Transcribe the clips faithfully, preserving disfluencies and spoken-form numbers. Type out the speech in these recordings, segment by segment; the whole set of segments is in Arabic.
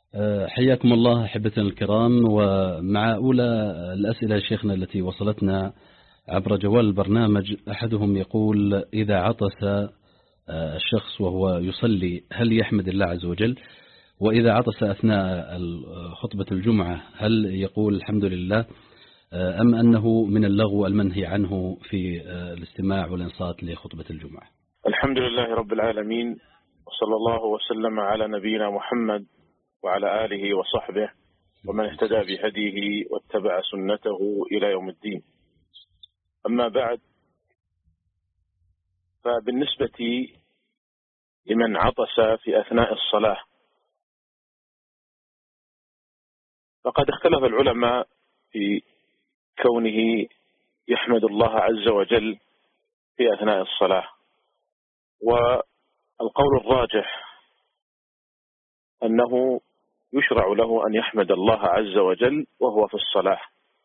أه، حياكم الله أحبتنا الكرام. ومع أولى الأسئلة شيخنا التي وصلتنا عبر جوال البرنامج، أحدهم يقول: إذا عطس أه، الشخص وهو يصلي هل يحمد الله عز وجل؟ وإذا عطس أثناء خطبة الجمعة هل يقول الحمد لله، أه، أم أنه من اللغو المنهي عنه في أه، الاستماع والإنصات لخطبة الجمعة؟ الحمد لله رب العالمين، وصلى الله وسلم على نبينا محمد وعلى آله وصحبه ومن اهتدى بهديه واتبع سنته إلى يوم الدين. أما بعد، فبالنسبة لمن عطس في أثناء الصلاة فقد اختلف العلماء في كونه يحمد الله عز وجل في أثناء الصلاة، والقول الراجح أنه يشرع له أن يحمد الله عز وجل وهو في الصلاة،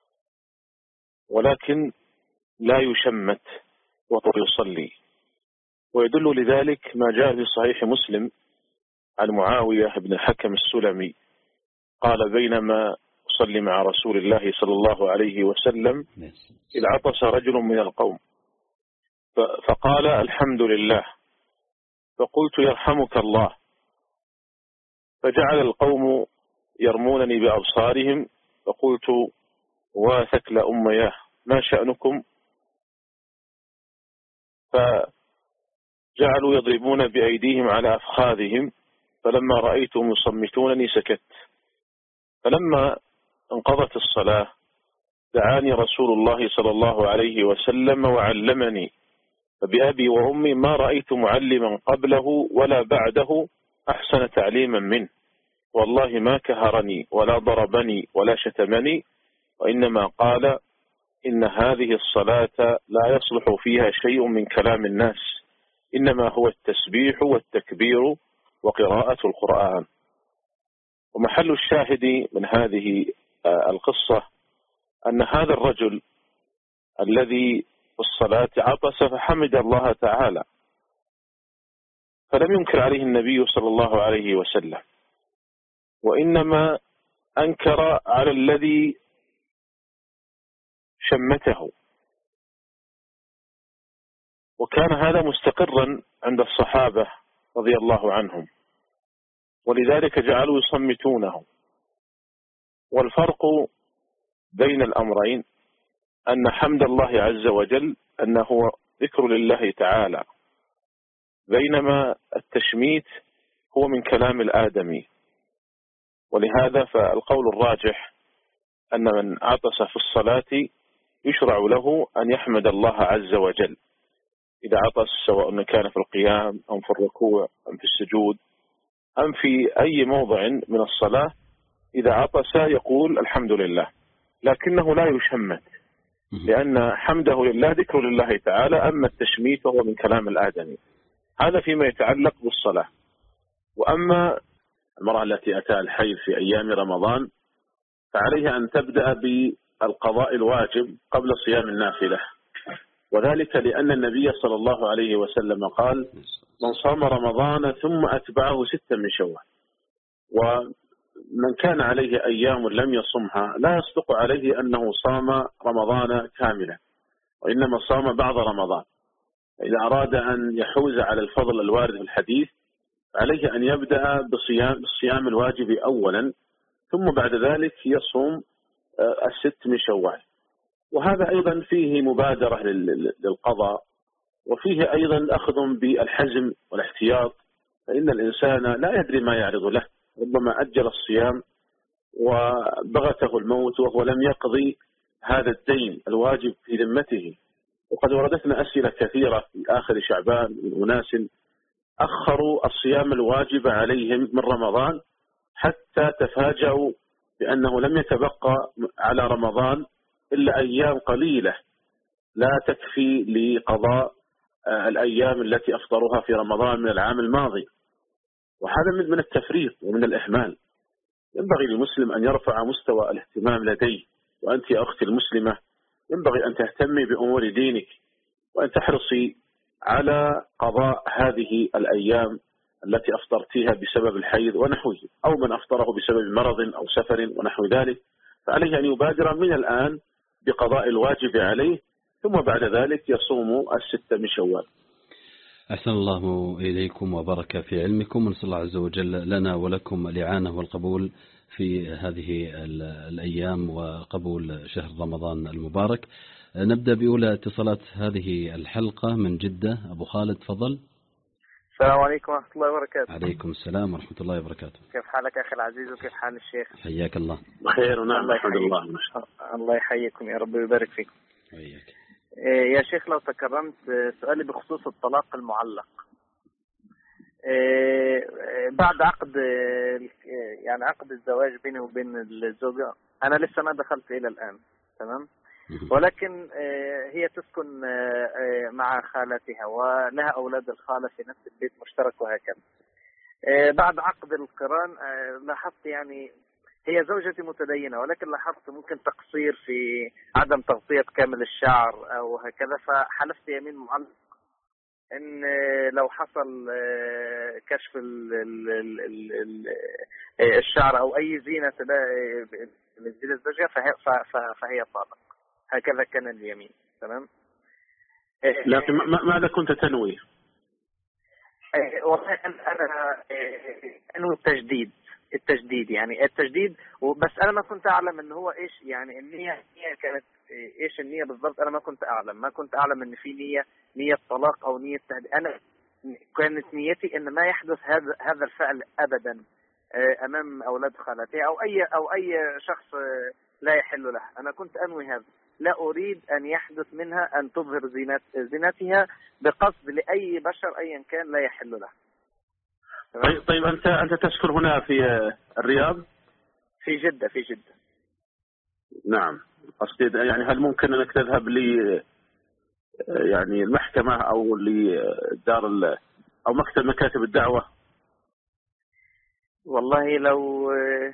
ولكن لا يشمت وهو يصلي. ويدل لذلك ما جاء في صحيح مسلم عن معاوية بن الحكم السلمي قال: بينما أصلي مع رسول الله صلى الله عليه وسلم إذ عطس رجل من القوم فقال: الحمد لله. فقلت: يرحمك الله. فجعل القوم يرمونني بأبصارهم، فقلت: واثكل أمياه، ما شأنكم؟ فجعلوا يضربون بأيديهم على أفخاذهم، فلما رأيتهم يصمتونني سكت. فلما انقضت الصلاة دعاني رسول الله صلى الله عليه وسلم وعلمني، فبأبي وأمي ما رأيت معلما قبله ولا بعده أحسن تعليما منه، والله ما كهرني ولا ضربني ولا شتمني، وإنما قال: إن هذه الصلاة لا يصلح فيها شيء من كلام الناس، إنما هو التسبيح والتكبير وقراءة القرآن. ومحل الشاهد من هذه القصة أن هذا الرجل الذي في الصلاة عطس فحمد الله تعالى، فلم ينكر عليه النبي صلى الله عليه وسلم، وإنما أنكر على الذي شمته. وكان هذا مستقرا عند الصحابة رضي الله عنهم، ولذلك جعلوا يصمتونه. والفرق بين الأمرين أن حمد الله عز وجل أنه ذكر لله تعالى، بينما التشميت هو من كلام الآدمي. ولهذا فالقول الراجح أن من عطس في الصلاة يشرع له أن يحمد الله عز وجل إذا عطس، سواء كان في القيام أم في الركوع أم في السجود أم في أي موضع من الصلاة. إذا عطس يقول الحمد لله، لكنه لا يشمت، لأن حمده لله ذكر لله تعالى، أما التشميت فهو من كلام الآدمي. هذا فيما يتعلق بالصلاة. وأما المرأة التي أتاها الحيض في أيام رمضان فعليها أن تبدأ بالقضاء الواجب قبل صيام النافلة، وذلك لأن النبي صلى الله عليه وسلم قال: من صام رمضان ثم أتبعه ستا من شوال. ومن كان عليه أيام لم يصمها لا يصدق عليه أنه صام رمضان كاملا، وإنما صام بعض رمضان. إذا أراد أن يحوز على الفضل الوارد في الحديث عليه أن يبدأ بصيام بالصيام الواجب أولا، ثم بعد ذلك يصوم الست من شوال. وهذا أيضا فيه مبادرة للقضاء، وفيه أيضا أخذ بالحزم والاحتياط، فإن الإنسان لا يدري ما يعرض له، ربما أجل الصيام وبغته الموت وهو لم يقضي هذا الدين الواجب في ذمته. وقد وردتنا أسئلة كثيرة في آخر شعبان من أناس أخروا الصيام الواجب عليهم من رمضان حتى تفاجأوا بأنه لم يتبقى على رمضان إلا أيام قليلة لا تكفي لقضاء الأيام التي أفطروها في رمضان من العام الماضي. وهذا من التفريط ومن الإهمال. ينبغي للمسلم أن يرفع مستوى الاهتمام لديه. وأنت يا أختي المسلمة ينبغي أن تهتمي بأمور دينك، وأن تحرصي على قضاء هذه الأيام التي أفطرتيها بسبب الحيض ونحوه، أو من أفطره بسبب مرض أو سفر ونحو ذلك، فعليه أن يبادر من الآن بقضاء الواجب عليه، ثم بعد ذلك يصوم الستة من شوال. أحسن الله إليكم وبارك في علمكم، ونسأل الله عز وجل لنا ولكم الإعانة والقبول في هذه الأيام وقبول شهر رمضان المبارك. نبدأ بأولى اتصالات هذه الحلقة من جدة. أبو خالد تفضل. السلام عليكم ورحمة الله وبركاته. عليكم السلام ورحمة الله وبركاته. كيف حالك أخي العزيز وكيف حال الشيخ؟ حياك الله. بخير ونعم الحمد لله. الله يحييكم يا رب ويبارك فيكم. وياك. يا شيخ لو تكرمت، سؤالي بخصوص الطلاق المعلق. بعد عقد يعني عقد الزواج بيني وبين الزوجة، أنا لسه ما دخلت إلى الآن، تمام؟ ولكن هي تسكن مع خالتها ولها أولاد الخالة في نفس البيت مشترك وهكذا. بعد عقد القران لاحظت يعني هي زوجتي متدينة، ولكن لاحظت ممكن تقصير في عدم تغطية كامل الشعر أو هكذا، فحلفت يمين معلق إن لو حصل كشف الشعر أو أي زينة لزينة الزوجة فهي طالق. هكذا كان اليمين، تمام؟ لكن ماذا كنت تنوي؟ والله أنا أنوي التجديد التجديد يعني التجديد، بس أنا ما كنت أعلم إن هو إيش يعني النية النية كانت إيش النية بالضبط. أنا ما كنت أعلم ما كنت أعلم إن في نية نية طلاق أو نية تهديد. أنا كانت نيتي إن ما يحدث هذا هذا الفعل أبدا أمام أولاد خالتي أو أي أو أي شخص لا يحل له. أنا كنت أنوي هذا، لا أريد أن يحدث منها أن تظهر زينت زينتها بقصد لأي بشر أيا كان لا يحل له. طيب, طيب أنت أنت تسكن هنا في الرياض؟ في جدة في جدة. نعم، قصدي يعني هل ممكن أنك تذهب لي يعني المحكمة أو لدار أو مكتب مكاتب الدعوة؟ والله لو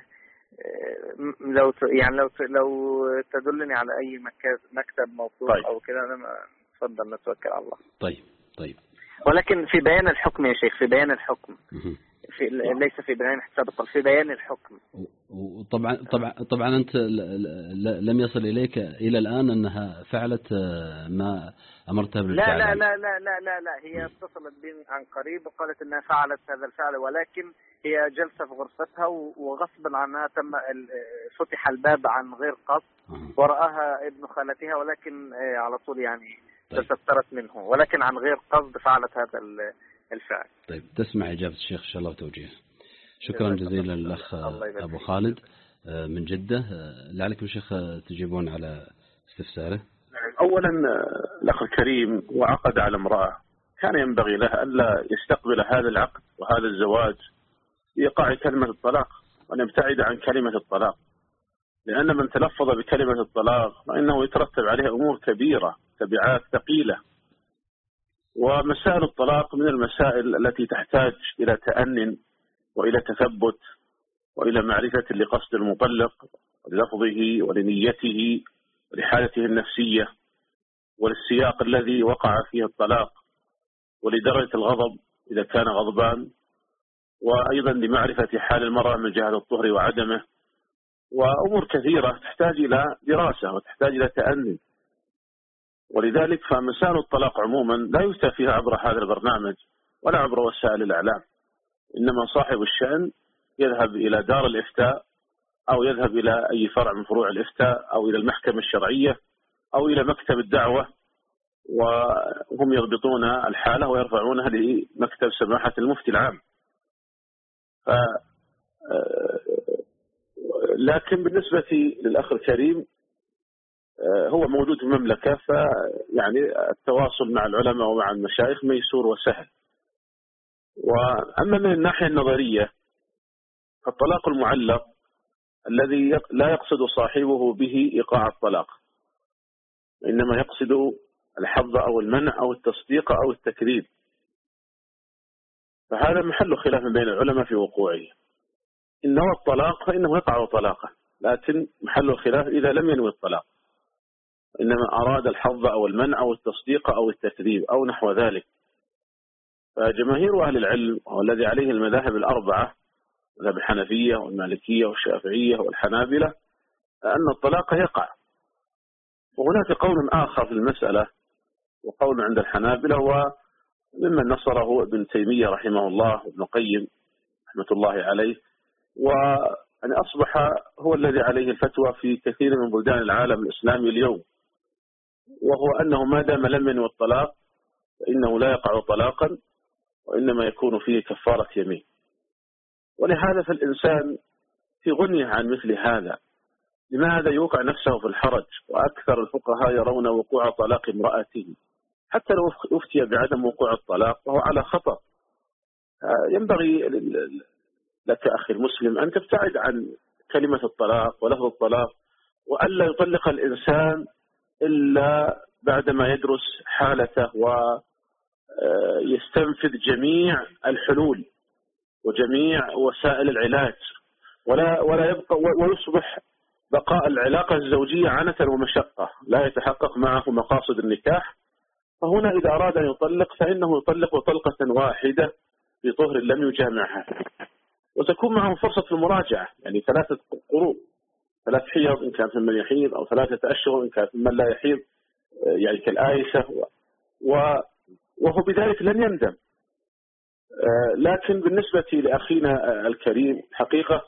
لو يعني لو لو تدلني على أي مكتب موثوق طيب. أو كده أنا تفضل نتوكل على الله. طيب طيب. ولكن في بيان الحكم يا شيخ، في بيان الحكم في ليس في بيان حساب الطلاق، في بيان الحكم. وطبعا طبعا طبعا أنت لم يصل إليك إلى الآن أنها فعلت ما أمرتها بالفعل؟ لا لا لا لا لا لا, لا. هي اتصلت بي عن قريب وقالت أنها فعلت هذا الفعل، ولكن هي جلسة في غرفتها وغصبا عنها تم فتح الباب عن غير قصد ورآها ابن خالتها، ولكن على طول يعني تسترت منه، ولكن عن غير قصد فعلت هذا الفعل. طيب تسمع إجابة الشيخ إن شاء الله وتوجيه. شكرا جزيلا للأخ أبو خالد من جدة. لعلكم شيخ تجيبون على استفساره. أولا الأخ الكريم وعقد على امرأة، كان ينبغي له ألا يستقبل هذا العقد وهذا الزواج بإيقاع كلمة الطلاق وأن يبتعد عن كلمة الطلاق، لأن من تلفظ بكلمة الطلاق فإنه يترتب عليه أمور كبيرة تبعات ثقيلة. ومسائل الطلاق من المسائل التي تحتاج إلى تأنٍ وإلى تثبت وإلى معرفة لقصد المطلق وللفظه ولنيته ولحالته النفسية وللسياق الذي وقع فيه الطلاق ولدرجة الغضب إذا كان غضبان، وأيضا لمعرفة حال المرأة من جهة الطهر وعدمه، وأمور كثيرة تحتاج إلى دراسة وتحتاج إلى تأنٍ. ولذلك فمسائل الطلاق عموما لا يفتى فيها عبر هذا البرنامج ولا عبر وسائل الإعلام، إنما صاحب الشأن يذهب إلى دار الإفتاء أو يذهب إلى أي فرع من فروع الإفتاء أو إلى المحكمة الشرعية أو إلى مكتب الدعوة، وهم يضبطون الحالة ويرفعونها لمكتب سماحة المفتي العام. ف... لكن بالنسبة للأخ الكريم هو موجود في المملكة، فيعني التواصل مع العلماء ومع المشايخ ميسور وسهل. وأما من الناحية النظرية فالطلاق المعلق الذي لا يقصد صاحبه به إيقاع الطلاق، إنما يقصد الحظ أو المنع أو التصديق أو التكذيب، فهذا محل خلاف بين العلماء في وقوعه. إن هو الطلاق فإنه يقع طلاقا، لكن محل الخلاف إذا لم ينوي الطلاق، إنما أراد الحظ أو المنع أو التصديق أو التكذيب أو نحو ذلك. فجماهير أهل العلم والذي عليه المذاهب الأربعة، مذهب الحنفية والمالكية والشافعية والحنابلة، أن الطلاق يقع. وهناك قول آخر في المسألة، وقول عند الحنابلة وممن نصره ابن تيمية رحمه الله وابن قيم رحمة الله عليه، وأن أصبح هو الذي عليه الفتوى في كثير من بلدان العالم الإسلامي اليوم، وهو أنه ما دام لم ينوي الطلاق فإنه لا يقع طلاقا، وإنما يكون فيه كفارة يمين. ولهذا فالإنسان في غنية عن مثل هذا. لماذا يوقع نفسه في الحرج؟ وأكثر الفقهاء يرون وقوع طلاق امرأته، حتى لو أفتي بعدم وقوع الطلاق وهو على خطأ. ينبغي لك أخي المسلم أن تبتعد عن كلمة الطلاق ولفظ الطلاق، وألا يطلق الإنسان إلا بعدما يدرس حالته ويستنفذ جميع الحلول وجميع وسائل العلاج، ولا ولا يبقى ويصبح بقاء العلاقة الزوجية عنة ومشقة، لا يتحقق معه مقاصد النكاح. فهنا إذا أراد أن يطلق فإنه يطلق طلقة واحدة بطهر لم يجامعها، وتكون معه فرصة المراجعة، يعني ثلاثة قروء، ثلاث حيض إن كان في من يحيض، أو ثلاثة أشهر إن كان في من لا يحيض، يعني كالآيسة، وهو بذلك لن يندم. لكن بالنسبة لأخينا الكريم حقيقة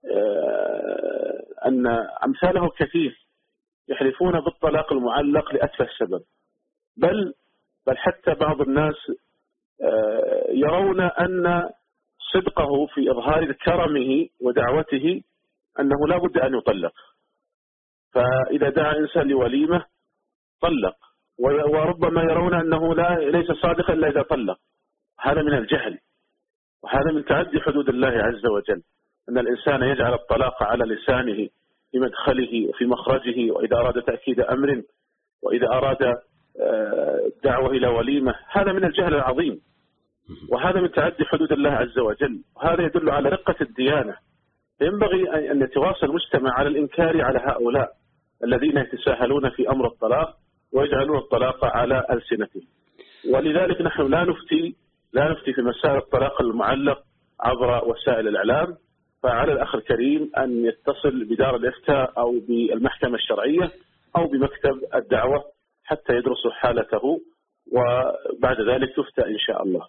أن أمثاله كثير يحلفون بالطلاق المعلق لأتفه السبب، بل بل حتى بعض الناس يرون أن صدقه في إظهار كرمه ودعوته أنه لا بد أن يطلق، فإذا دعا إنسان لوليمة طلق، وربما يرون أنه لا ليس صادقا إلا إذا طلق. هذا من الجهل، وهذا من تعدي حدود الله عز وجل، أن الإنسان يجعل الطلاق على لسانه في مدخله وفي مخرجه، وإذا أراد تأكيد أمر، وإذا أراد دعوة إلى وليمة. هذا من الجهل العظيم، وهذا من تعدي حدود الله عز وجل، وهذا يدل على رقة الديانة. ينبغي أن يتواصل المجتمع على الإنكار على هؤلاء الذين يتساهلون في أمر الطلاق ويجعلون الطلاق على ألسنتهم. ولذلك نحن لا نفتي لا نفتي في مسائل الطلاق المعلق عبر وسائل الإعلام، فعلى الأخ الكريم أن يتصل بدار الإفتاء أو بالمحكمة الشرعية أو بمكتب الدعوة حتى يدرسوا حالته، وبعد ذلك يفتى إن شاء الله.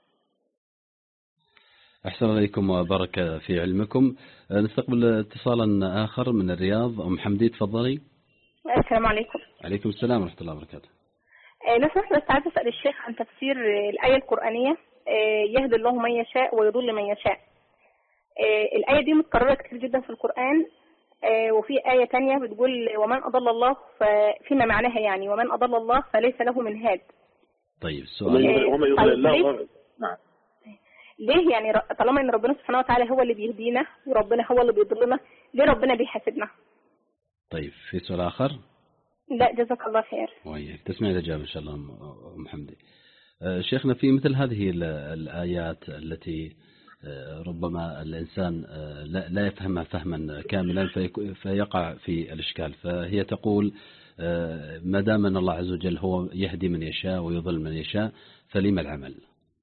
أحسن عليكم وبارك في علمكم. نستقبل اتصالا آخر من الرياض. أم حمدي تفضلي. السلام عليكم. عليكم السلام ورحمة الله وبركاته. لو سمحت بس عايز أسأل الشيخ عن تفسير الآية القرآنية يهدي الله من يشاء ويضل من يشاء. الآية دي متكررة كتير جدا في القرآن، وفي آية تانية بتقول ومن أضل الله فيما معناها يعني ومن أضل الله فليس له من هاد. طيب السؤال وما يضل الله. نعم. ليه يعني طالما ان ربنا سبحانه وتعالى هو اللي بيهدينا وربنا هو اللي بيضلنا، ليه ربنا بيحاسبنا؟ طيب في سؤال آخر؟ لا جزاك الله خير. وياك تسمعي الإجابة إن شاء الله أم حمدي. شيخنا في مثل هذه الآيات التي ربما الإنسان لا يفهمها فهما كاملا فيقع في الإشكال، فهي تقول ما دام أن الله عز وجل هو يهدي من يشاء ويضل من يشاء فلما العمل؟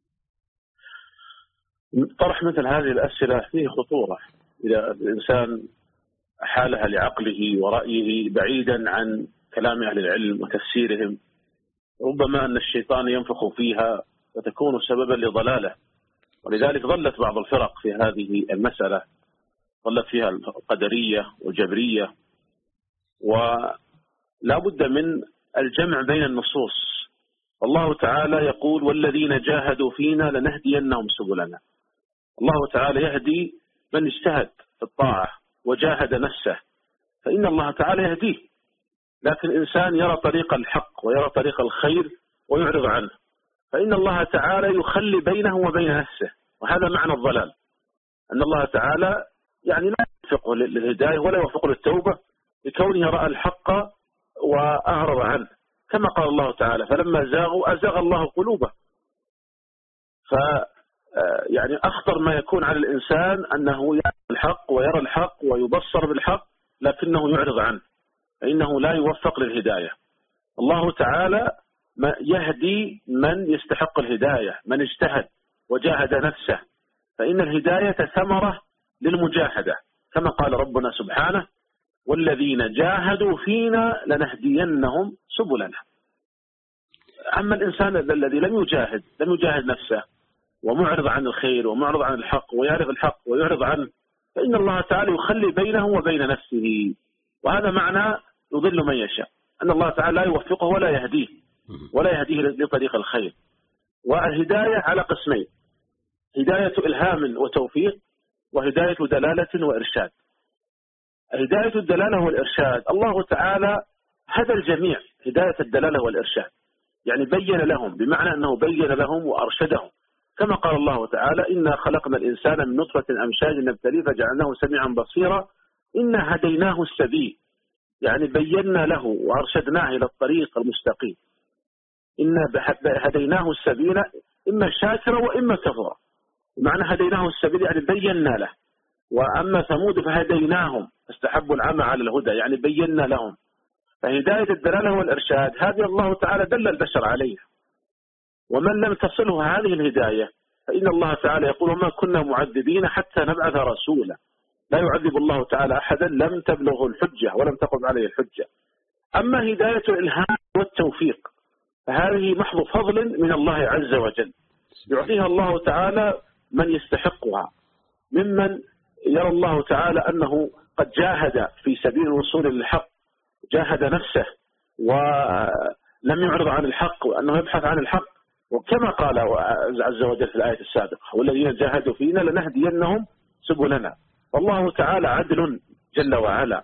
طرح مثل هذه الأسئلة فيه خطورة إذا الإنسان حالها لعقله ورأيه بعيدا عن كلام أهل العلم وتفسيرهم، ربما أن الشيطان ينفخ فيها وتكون سببا لضلاله. ولذلك ظلت بعض الفرق في هذه المسألة، ظلت فيها القدرية والجبرية، ولا بد من الجمع بين النصوص. الله تعالى يقول والذين جاهدوا فينا لنهدينهم سبلنا. الله تعالى يهدي من اجتهد في الطاعة وجاهد نفسه، فإن الله تعالى يهديه. لكن الإنسان يرى طريق الحق ويرى طريق الخير ويعرض عنه، فإن الله تعالى يخلي بينه وبين نفسه، وهذا معنى الضلال. أن الله تعالى يعني لا يوفقه للهداية ولا يوفقه للتوبة لكونه رأى الحق وأعرض عنه، كما قال الله تعالى فلما زاغوا أزاغ الله قلوبه. ف يعني أخطر ما يكون على الإنسان أنه يرى الحق ويرى الحق ويبصر بالحق لكنه يعرض عنه، فإنه لا يوفق للهداية. الله تعالى يهدي من يستحق الهداية، من اجتهد وجاهد نفسه، فإن الهداية ثمرة للمجاهدة، كما قال ربنا سبحانه: والذين جاهدوا فينا لنهدينهم سبلنا. أما الإنسان الذي لم يجاهد لم يجاهد نفسه ومعرض عن الخير ومعرض عن الحق ويعرف الحق ويعرض عنه، فإن الله تعالى يخلي بينه وبين نفسه، وهذا معنى يضل من يشاء، أن الله تعالى لا يوفقه ولا يهديه ولا يهديه لطريق الخير. والهداية على قسمين: هداية إلهام وتوفيق، وهداية دلالة وإرشاد. هداية الدلالة والإرشاد الله تعالى هدى الجميع هداية الدلالة والإرشاد، يعني بين لهم، بمعنى أنه بين لهم وأرشدهم، كما قال الله تعالى: إنا خلقنا الإنسان من نطفة أمشاج نبتليه فجعلناه سميعا بصيرا إنا هديناه السبيل، يعني بينا له وأرشدناه إلى الطريق المستقيم. إنا هديناه السبيل إما شاكرا وإما كفورا، معنى هديناه السبيل يعني بينا له. وأما ثمود فهديناهم استحبوا العمى على الهدى، يعني بينا لهم. فهداية الدلالة والإرشاد هذه الله تعالى دل البشر عليها، ومن لم تصله هذه الهداية فإن الله تعالى يقول: وما كنا معذبين حتى نبعث رسولا. لا يعذب الله تعالى أحدا لم تبلغه الحجة ولم تقم عليه الحجة. أما هداية الإلهام والتوفيق فهذه محض فضل من الله عز وجل، يعطيها الله تعالى من يستحقها، ممن يرى الله تعالى أنه قد جاهد في سبيل الوصول للحق، جاهد نفسه ولم يعرض عن الحق وأنه يبحث عن الحق، وكما قال عز وجل في الآية السابقة: والذين جاهدوا فينا لنهدينهم سبلنا. والله تعالى عدل جل وعلا،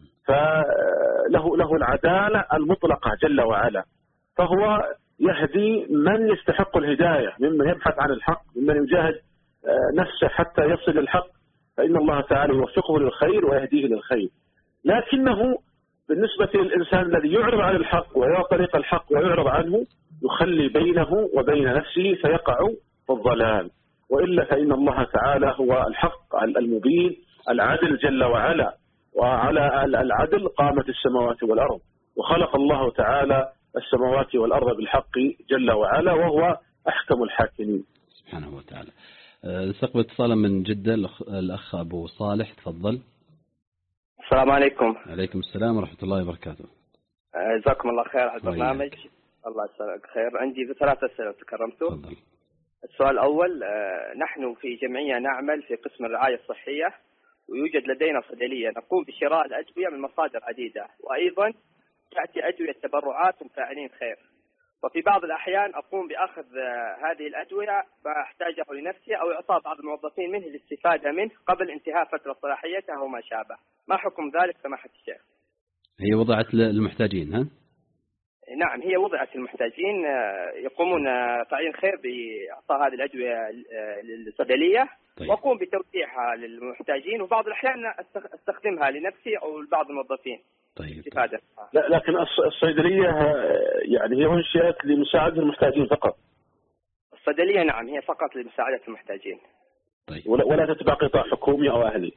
فله له العدالة المطلقة جل وعلا، فهو يهدي من يستحق الهداية، ممن يبحث عن الحق، ممن يجاهد نفسه حتى يصل للحق، فإن الله تعالى يوفقه للخير ويهديه للخير. لكنه بالنسبة للإنسان الذي يعرض عن الحق ويرى طريق الحق ويعرض عنه يخلي بينه وبين نفسه فيقع في الضلال، وإلا فإن الله تعالى هو الحق المبين العدل جل وعلا، وعلى العدل قامت السماوات والأرض، وخلق الله تعالى السماوات والأرض بالحق جل وعلا، وهو أحكم الحاكمين سبحانه وتعالى. نستقبل اتصالا من جدة، الأخ أبو صالح، تفضل. السلام عليكم. عليكم السلام ورحمة الله وبركاته. جزاكم الله خير على البرنامج. الله يسعدك خير. عندي ثلاث أسئلة تكرمتوا. تفضل. السؤال الأول: نحن في جمعية نعمل في قسم الرعاية الصحية، ويوجد لدينا صيدلية نقوم بشراء الأدوية من مصادر عديدة، وأيضا تأتي أدوية تبرعات وفاعلين خير، وفي بعض الأحيان أقوم بأخذ هذه الأدوية ما أحتاجه لنفسي أو إعطاء بعض الموظفين منه للاستفادة منه قبل انتهاء فترة صلاحيته وما شابه. ما حكم ذلك سماحة الشيخ؟ هي وضعت للمحتاجين ها؟ نعم، هي وضعت للمحتاجين، يقومون فاعلين خير بإعطاء هذه الأدوية للصيدلية. طيب. وأقوم بتوزيعها للمحتاجين، وبعض الأحيان أستخدمها لنفسي أو لبعض الموظفين. طيب. استفادة. لا، لكن الصيدلية يعني هي أنشئت لمساعدة المحتاجين فقط. الصيدلية نعم هي فقط لمساعدة المحتاجين. طيب. ولا تتبع قطاع حكومي أو أهلي؟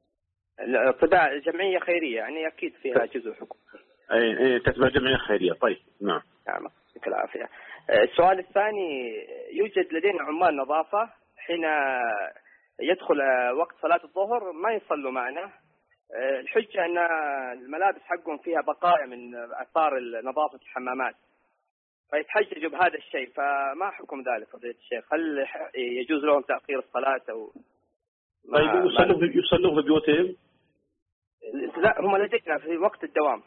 تتبع جمعية خيرية، يعني أكيد فيها جزء حكومي. أي أي تتبع جمعية خيرية. طيب نعم. نعم يعطيك العافية. السؤال الثاني: يوجد لدينا عمال نظافة حين يدخل وقت صلاة الظهر ما يصلوا معنا، الحجة أن الملابس حقهم فيها بقايا من آثار نظافة الحمامات، فيتحججوا بهذا الشيء، فما حكم ذلك فضيلة الشيخ؟ هل يجوز لهم تأخير الصلاة أو طيب يصلوا يصلوا في بيوتهم؟ لا، هم لدينا في وقت الدوام.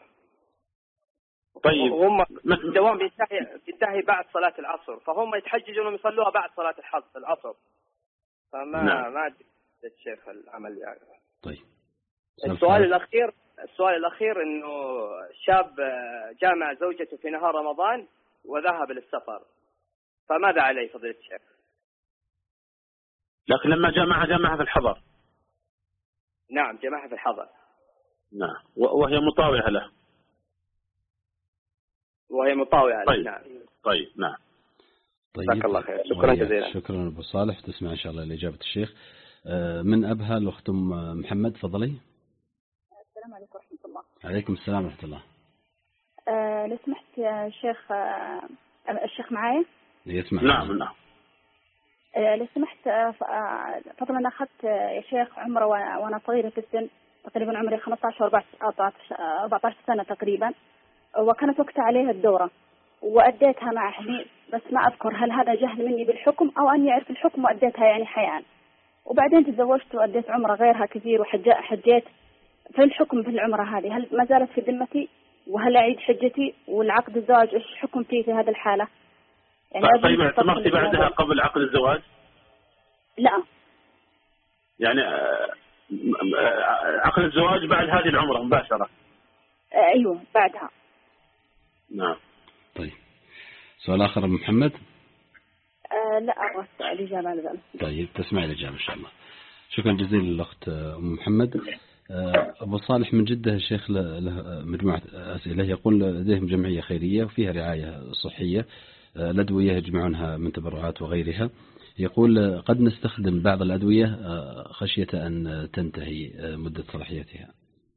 طيب هم الدوام بينتهي بينتهي بعد صلاة العصر، فهم يتحججوا انهم يصلوها بعد صلاة العصر، فما نعم. ما أدري الشيخ العمل يعني. طيب. السؤال الأخير السؤال الأخير إنه شاب جامع زوجته في نهار رمضان وذهب للسفر، فماذا عليه فضيلة الشيخ؟ لكن لما جامعها جامعها في الحضر. نعم جامعها في الحضر. نعم، وهي مطاوعة له. وهي مطاوعة له. طيب. نعم. طيب نعم. طيب. جزاك الله خير. شكرا جزيلا. شكرا أبو صالح. تسمع إن شاء الله لإجابة الشيخ. من أبها الأخت محمد، تفضلي. السلام عليكم ورحمة الله. عليكم السلام ورحمة الله. أه لو سمحت يا شيخ، أه الشيخ معايا؟ يسمع. نعم نعم. لو سمحت فضلا أنا أخذت يا شيخ عمره وأنا صغيرة في السن، تقريبا عمري خمسة عشر أربعة عشر سنة تقريبا، وكانت وقتها عليها الدورة وأديتها مع أهلي، بس ما أذكر هل هذا جهل مني بالحكم أو أني أعرف الحكم وأديتها يعني حيان. وبعدين تزوجت وأديت عمره غيرها كثير وحجيت. في الحكم في العمرة هذه هل ما زالت في ذمتي؟ وهل أعيد حجتي؟ والعقد الزواج إيش حكم فيه في هذه الحالة؟ يعني طيب اعتمرتي بعدها قبل عقد الزواج؟ لا. يعني عقد الزواج بعد هذه العمرة مباشرة؟ أيوه بعدها. نعم. طيب سؤال آخر أبو محمد؟ أه لا أبغى الإجابة على ذلك. طيب تسمعي الإجابة إن شاء الله. شكرا جزيلا للأخت أم محمد. أبو صالح من جدة الشيخ له مجموعة أسئلة، يقول لديهم جمعية خيرية وفيها رعاية صحية، الأدوية يجمعونها من تبرعات وغيرها. يقول قد نستخدم بعض الأدوية خشية أن تنتهي مدة صلاحيتها.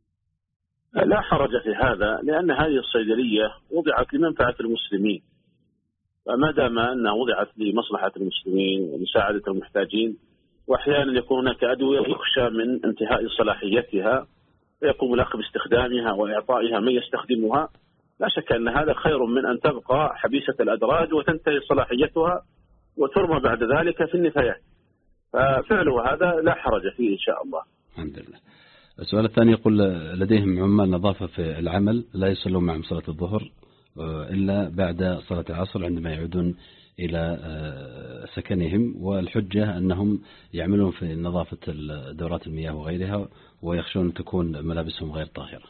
لا حرج في هذا، لأن هذه الصيدلية وضعت لمنفعة المسلمين، فما دام أنها وضعت لمصلحة المسلمين ومساعدة المحتاجين، وأحيانا يكون هناك أدوية يخشى من انتهاء صلاحيتها فيقوم الأخ باستخدامها وإعطائها من يستخدمها، لا شك أن هذا خير من أن تبقى حبيسة الأدراج وتنتهي صلاحيتها وترمى بعد ذلك في النفايات. ففعله هذا لا حرج فيه إن شاء الله. الحمد لله. السؤال الثاني يقول لديهم عمال نظافة في العمل لا يصلون معهم صلاة الظهر إلا بعد صلاة العصر عندما يعودون إلى سكنهم، والحجة أنهم يعملون في نظافة دورات المياه وغيرها ويخشون أن تكون ملابسهم غير طاهرة.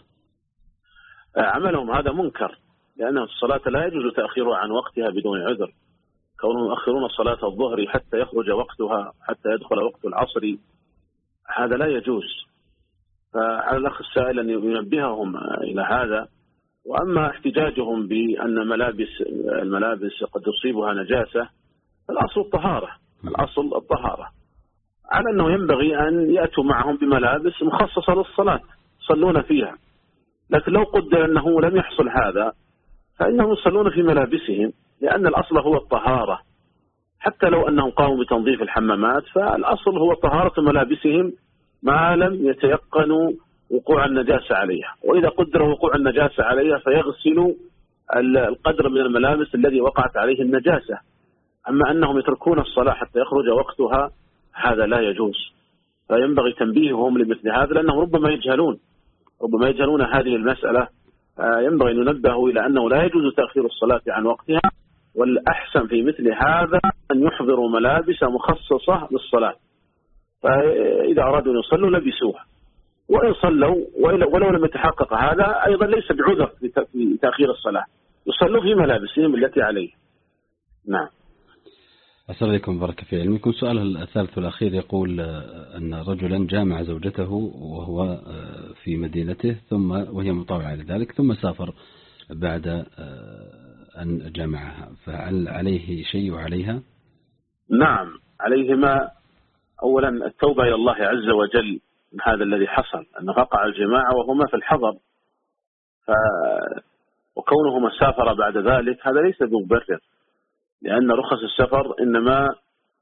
عملهم هذا منكر، لأن الصلاة لا يجوز تأخيرها عن وقتها بدون عذر. كونهم يؤخرون صلاة الظهر حتى يخرج وقتها حتى يدخل وقت العصر هذا لا يجوز. فعلى الأخ السائل أن ينبههم إلى هذا. وأما احتجاجهم بأن ملابس الملابس قد تصيبها نجاسة، الأصل الطهارة، الأصل الطهارة، على أنه ينبغي أن يأتوا معهم بملابس مخصصة للصلاة يصلون فيها. لكن لو قدر أنه لم يحصل هذا فإنهم يصلون في ملابسهم، لأن الأصل هو الطهارة. حتى لو أنهم قاموا بتنظيف الحمامات فالأصل هو طهارة ملابسهم ما لم يتيقنوا وقوع النجاسة عليها. وإذا قدر وقوع النجاسة عليها فيغسلوا القدر من الملابس الذي وقعت عليه النجاسة. أما أنهم يتركون الصلاة حتى يخرج وقتها هذا لا يجوز. فينبغي تنبيههم لمثل هذا، لأنهم ربما يجهلون ربما يجهلون هذه المسألة. ينبغي أن ينبهوا إلى أنه لا يجوز تأخير الصلاة عن وقتها، والأحسن في مثل هذا أن يحضروا ملابس مخصصة للصلاة، فإذا أرادوا أن يصلوا لبسوها، وإن صلوا ولو لم يتحقق هذا أيضا ليس بعذر في تأخير الصلاة، يصلوا في ملابسهم التي عليه. نعم. السلام عليكم بارك في علمكم. سؤال الثالث والأخير يقول أن رجلا جامع زوجته وهو في مدينته ثم وهي مطاوعة لذلك ثم سافر بعد أن جامعها، فهل عليه شيء وعليها؟ نعم عليهما. أولا التوبة إلى الله عز وجل من هذا الذي حصل، أنه وقع الجماعة وهما في الحضر، ف... وكونهما سافر بعد ذلك هذا ليس بمبرر، لأن رخص السفر إنما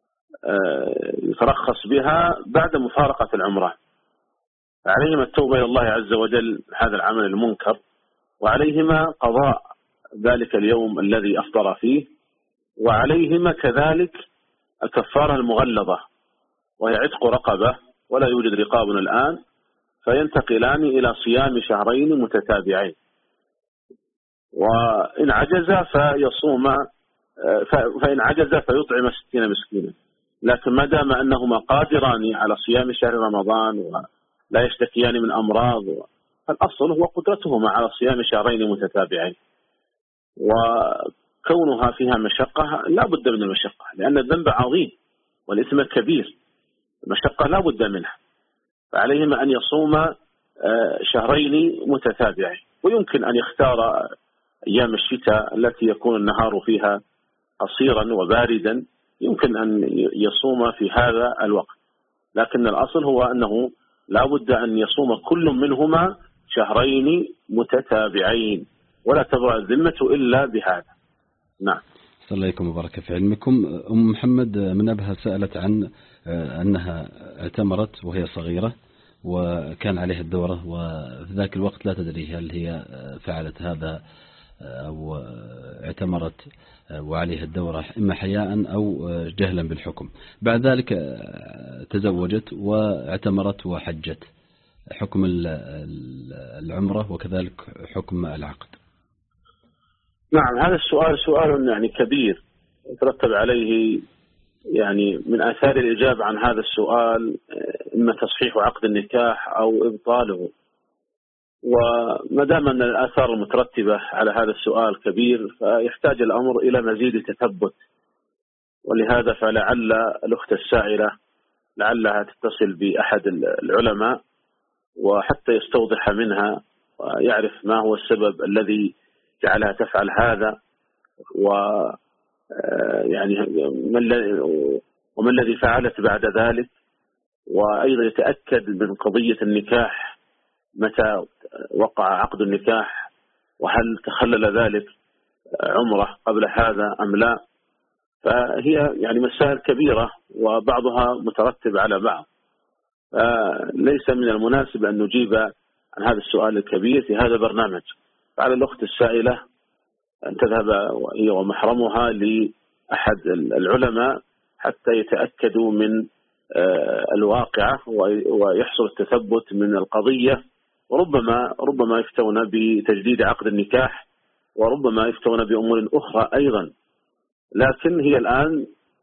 يترخص بها بعد مفارقة العمرة. فعليهما التوبة إلى الله عز وجل هذا العمل المنكر، وعليهما قضاء ذلك اليوم الذي أفطر فيه، وعليهما كذلك الكفارة المغلظة وهي عتق رقبة، ولا يوجد رقاب الآن، فينتقلان إلى صيام شهرين متتابعين. وإن عجز فيصوم، فإن عجز فيطعم ستين مسكينا. لكن ما دام أنهما قادران على صيام شهر رمضان ولا يشتكيان من أمراض، فالأصل هو قدرتهما على صيام شهرين متتابعين. وكونها فيها مشقة لا بد من المشقة، لأن الذنب عظيم والإثم كبير، المشقة لا بد منها. فعليهما أن يصوم شهرين متتابعين، ويمكن أن يختار أيام الشتاء التي يكون النهار فيها قصيرا وباردا، يمكن أن يصوم في هذا الوقت. لكن الأصل هو أنه لا بد أن يصوم كل منهما شهرين متتابعين، ولا تبرأ الذمة إلا بهذا. نعم. صلى عليكم وبارك في علمكم. أم محمد من أبها سألت عن أنها اعتمرت وهي صغيرة وكان عليها الدورة، وفي ذاك الوقت لا تدري هل هي فعلت هذا أو اعتمرت وعليها الدورة إما حياء أو جهلا بالحكم. بعد ذلك تزوجت واعتمرت وحجت، حكم العمرة وكذلك حكم العقد. نعم، هذا السؤال سؤال يعني كبير يترتب عليه يعني من آثار الإجابة عن هذا السؤال إما تصحيح عقد النكاح أو إبطاله. وما دام أن الآثار المترتبة على هذا السؤال كبير فيحتاج الأمر إلى مزيد تثبت، ولهذا فلعل الأخت السائلة لعلها تتصل بأحد العلماء وحتى يستوضح منها ويعرف ما هو السبب الذي جعلها تفعل هذا، و يعني وما الذي فعلت بعد ذلك، وأيضا يتأكد من قضية النكاح متى وقع عقد النكاح، وهل تخلل ذلك عمره قبل هذا أم لا. فهي يعني مسائل كبيرة وبعضها مترتب على بعض، فليس من المناسب أن نجيب عن هذا السؤال الكبير في هذا البرنامج. فعلى الأخت السائلة أن تذهب هي ومحرمها لأحد العلماء حتى يتأكدوا من الواقعة ويحصل التثبت من القضية، وربما ربما يفتون بتجديد عقد النكاح، وربما يفتون بأمور أخرى أيضا. لكن هي الآن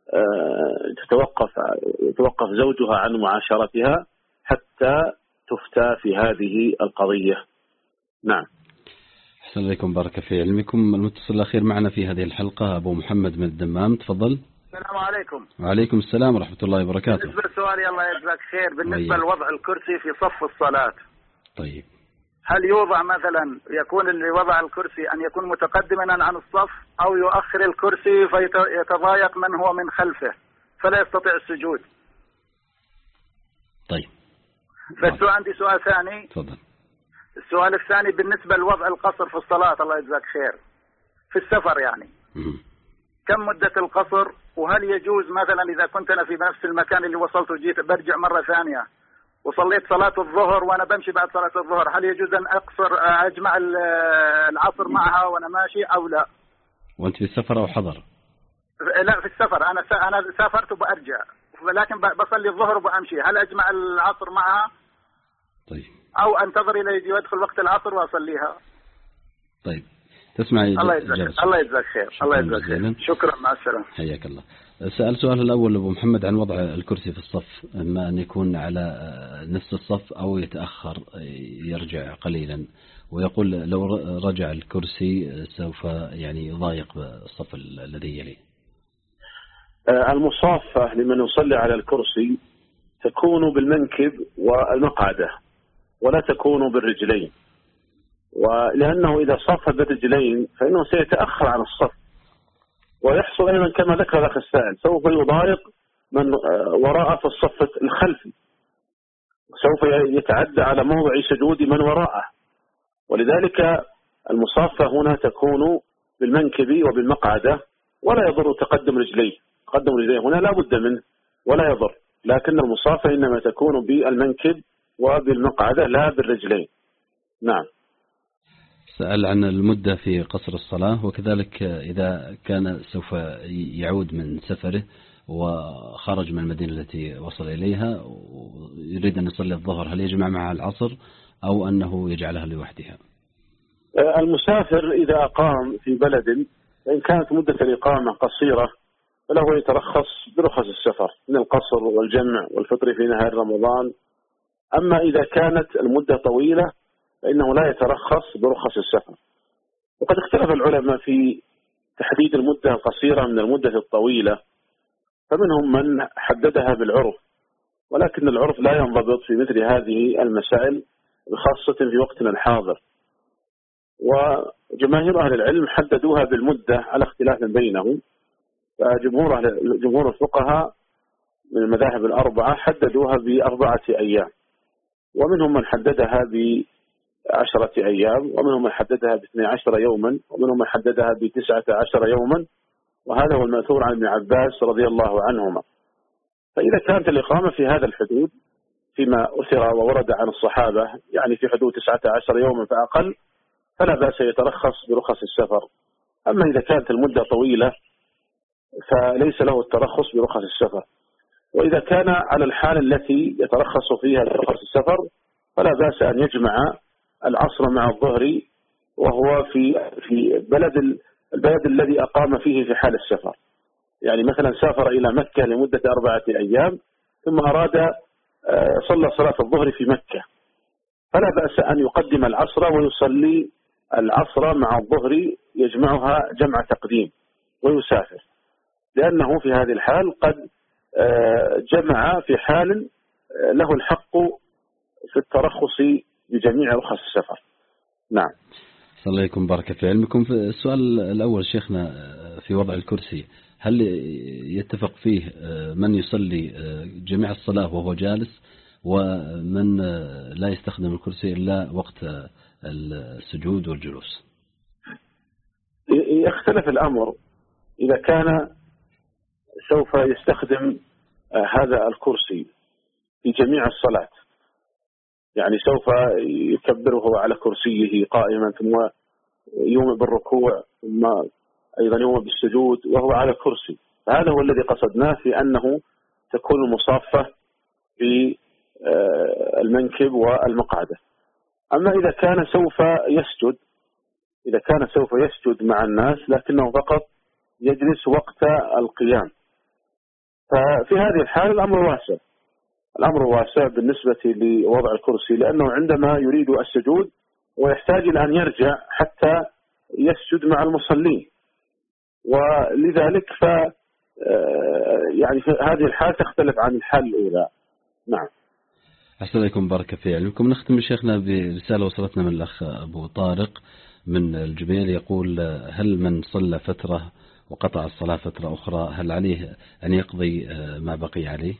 تتوقف يتوقف زوجها عن معاشرتها حتى تفتى في هذه القضية. نعم. أحسن عليكم، بارك في علمكم. المتصل الأخير معنا في هذه الحلقة أبو محمد من الدمام، تفضل. السلام عليكم. وعليكم السلام ورحمة الله وبركاته. بالنسبة لسؤالي الله يجزاك خير، بالنسبة لوضع الكرسي في صف الصلاة. طيب. هل يوضع مثلا يكون اللي وضع الكرسي أن يكون متقدما عن الصف، أو يؤخر الكرسي فيتضايق من هو من خلفه فلا يستطيع السجود؟ طيب. فالسؤال عندي سؤال ثاني. تفضل. السؤال الثاني بالنسبة لوضع القصر في الصلاة الله يجزاك خير في السفر، يعني م- كم مدة القصر؟ وهل يجوز مثلا إذا كنت أنا في نفس المكان اللي وصلت وجيت برجع مرة ثانية وصليت صلاة الظهر وأنا بمشي بعد صلاة الظهر، هل يجوز أن أقصر أجمع العصر معها وأنا ماشي أو لا؟ وأنت في السفر أو حضر؟ لا في السفر، أنا أنا سافرت وبأرجع لكن بصلي الظهر وبأمشي، هل أجمع العصر معها؟ طيب. أو أنتظر إلى يجي يدخل وقت العصر وأصليها؟ طيب. تسمعي الله يجزاك الله يجزاك خير. الله يجزاك خير. شكرا، مع السلامة. حياك الله. سأل سؤال الأول أبو محمد عن وضع الكرسي في الصف، إما أن يكون على نفس الصف أو يتأخر يرجع قليلا، ويقول لو رجع الكرسي سوف يعني يضايق الصف الذي يليه. المصافة لمن يصلي على الكرسي تكون بالمنكب والمقعدة ولا تكون بالرجلين، ولأنه إذا صاف بالرجلين فإنه سيتأخر عن الصف، ويحصل أيضا كما ذكر الأخ السائل سوف يضايق من وراءه في الصف الخلفي، سوف يتعدى على موضع سجود من وراءه. ولذلك المصافة هنا تكون بالمنكب وبالمقعدة، ولا يضر تقدم رجليه. تقدم رجليه هنا لا بد منه ولا يضر، لكن المصافة إنما تكون بالمنكب وبالمقعدة لا بالرجلين. نعم. سأل عن المدة في قصر الصلاة، وكذلك إذا كان سوف يعود من سفره وخرج من المدينة التي وصل إليها ويريد أن يصلي الظهر، هل يجمع معها العصر أو أنه يجعلها لوحدها؟ المسافر إذا أقام في بلد فإن كانت مدة الإقامة قصيرة فله يترخص برخص السفر من القصر والجمع والفطر في نهار رمضان. أما إذا كانت المدة طويلة فإنه لا يترخص برخص السفر. وقد اختلف العلماء في تحديد المدة القصيرة من المدة الطويلة، فمنهم من حددها بالعرف، ولكن العرف لا ينضبط في مثل هذه المسائل بخاصة في وقتنا الحاضر. وجماهير أهل العلم حددوها بالمدة على اختلاف بينهم، فجمهور أهل جمهور الفقهاء من المذاهب الأربعة حددوها بأربعة أيام، ومنهم من حددها بعشرة أيام، ومنهم من حددها باثني عشر يوما، ومنهم من حددها بتسعة عشر يوما، وهذا هو المأثور عن ابن عباس رضي الله عنهما. فإذا كانت الإقامة في هذا الحدود فيما أثر وورد عن الصحابة يعني في حدود تسعة عشر يوما فأقل فلا بأس يترخص برخص السفر. أما إذا كانت المدة طويلة فليس له الترخص برخص السفر. وإذا كان على الحال التي يترخص فيها برخص السفر فلا بأس أن يجمع العصر مع الظهر وهو في في بلد البلد الذي أقام فيه في حال السفر. يعني مثلا سافر إلى مكة لمدة أربعة أيام ثم أراد صلى صلاة الظهر في مكة، فلا بأس أن يقدم العصر ويصلي العصر مع الظهر يجمعها جمع تقديم ويسافر، لأنه في هذه الحال قد جمع في حال له الحق في الترخص بجميع رخص السفر. نعم. صلى الله عليكم بارك في علمكم. في السؤال الأول شيخنا في وضع الكرسي، هل يتفق فيه من يصلي جميع الصلاة وهو جالس ومن لا يستخدم الكرسي إلا وقت السجود والجلوس؟ يختلف الأمر إذا كان سوف يستخدم هذا الكرسي في جميع الصلاة، يعني سوف يكبره على كرسيه قائما ثم يوم بالركوع ثم أيضا يوم بالسجود وهو على كرسي، فهذا هو الذي قصدناه في أنه تكون المصافة في المنكب والمقعدة. أما إذا كان سوف يسجد إذا كان سوف يسجد مع الناس لكنه فقط يجلس وقت القيام، ففي هذه الحالة الأمر واسع الأمر واسع بالنسبة لوضع الكرسي، لأنه عندما يريد السجود ويحتاج إلى أن يرجع حتى يسجد مع المصلين، ولذلك ف يعني في هذه الحالة تختلف عن الحالة الأولى. نعم. أحسن عليكم بارك في علمكم. نختم شيخنا برسالة وصلتنا من الأخ أبو طارق من الجبيل، يقول: هل من صلى فترة وقطع الصلاة فترة أخرى هل عليه أن يقضي ما بقي عليه؟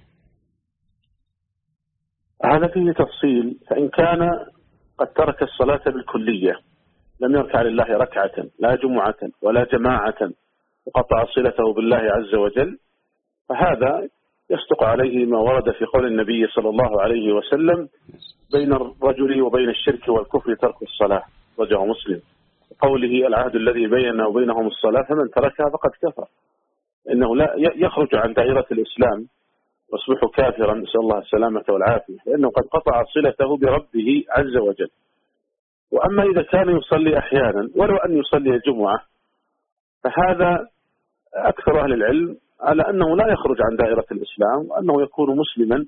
هذا فيه تفصيل. فإن كان قد ترك الصلاة بالكلية لم يركع لله ركعة لا جمعة ولا جماعة وقطع صلته بالله عز وجل، فهذا يصدق عليه ما ورد في قول النبي صلى الله عليه وسلم: بين الرجل وبين الشرك والكفر ترك الصلاة، رجاه مسلم. قوله: العهد الذي بيننا وبينهم الصلاة فمن تركها فقد كفر. إنه لا يخرج عن دائرة الإسلام يصبح كافرا، نسأل الله السلامة والعافية، لأنه قد قطع صلته بربه عز وجل. وأما إذا كان يصلي أحيانا ولو أن يصلي الجمعة فهذا أكثر أهل العلم على أنه لا يخرج عن دائرة الإسلام، وأنه يكون مسلما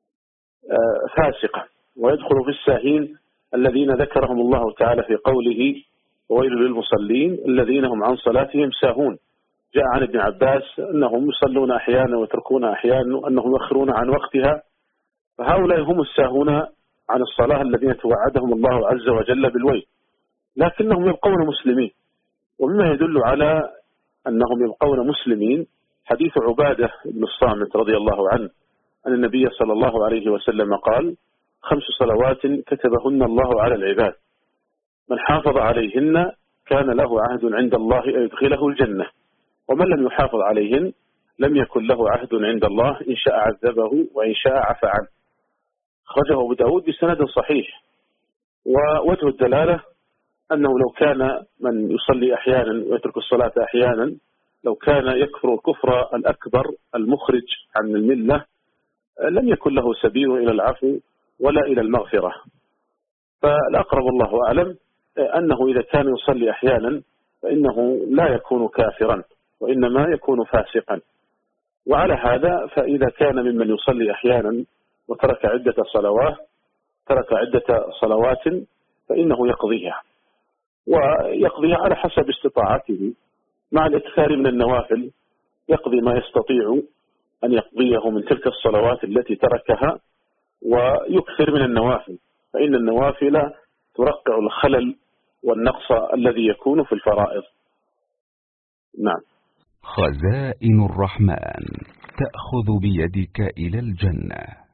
فاسقا ويدخل في الساهين الذين ذكرهم الله تعالى في قوله: وويل للمصلين الذين هم عن صلاتهم ساهون. جاء عن ابن عباس أنهم يصلون أحيانا ويتركون أحيانا وأنهم يؤخرون عن وقتها، فهؤلاء هم الساهون عن الصلاة الذين توعدهم الله عز وجل بالويل، لكنهم يبقون مسلمين. ومما يدل على أنهم يبقون مسلمين حديث عبادة بن الصامت رضي الله عنه أن النبي صلى الله عليه وسلم قال: خمس صلوات كتبهن الله على العباد، من حافظ عليهن كان له عهد عند الله أن يدخله الجنة، ومن لم يحافظ عليهن لم يكن له عهد عند الله، إن شاء عذبه وإن شاء عفى عنه. خرجه أبو داود بسند صحيح. ووجه الدلالة أنه لو كان من يصلي أحيانا ويترك الصلاة أحيانا لو كان يكفر الكفر الأكبر المخرج عن الملة لم يكن له سبيل إلى العفو ولا إلى المغفرة. فالأقرب الله أعلم أنه إذا كان يصلي أحيانا فإنه لا يكون كافرا وإنما يكون فاسقا. وعلى هذا فإذا كان ممن يصلي أحيانا وترك عدة صلوات ترك عدة صلوات فإنه يقضيها، ويقضيها على حسب استطاعته مع الإكثار من النوافل، يقضي ما يستطيع أن يقضيه من تلك الصلوات التي تركها ويكثر من النوافل، فإن النوافل ترقع الخلل والنقص الذي يكون في الفرائض. نعم. خزائن الرحمن تأخذ بيدك إلى الجنة.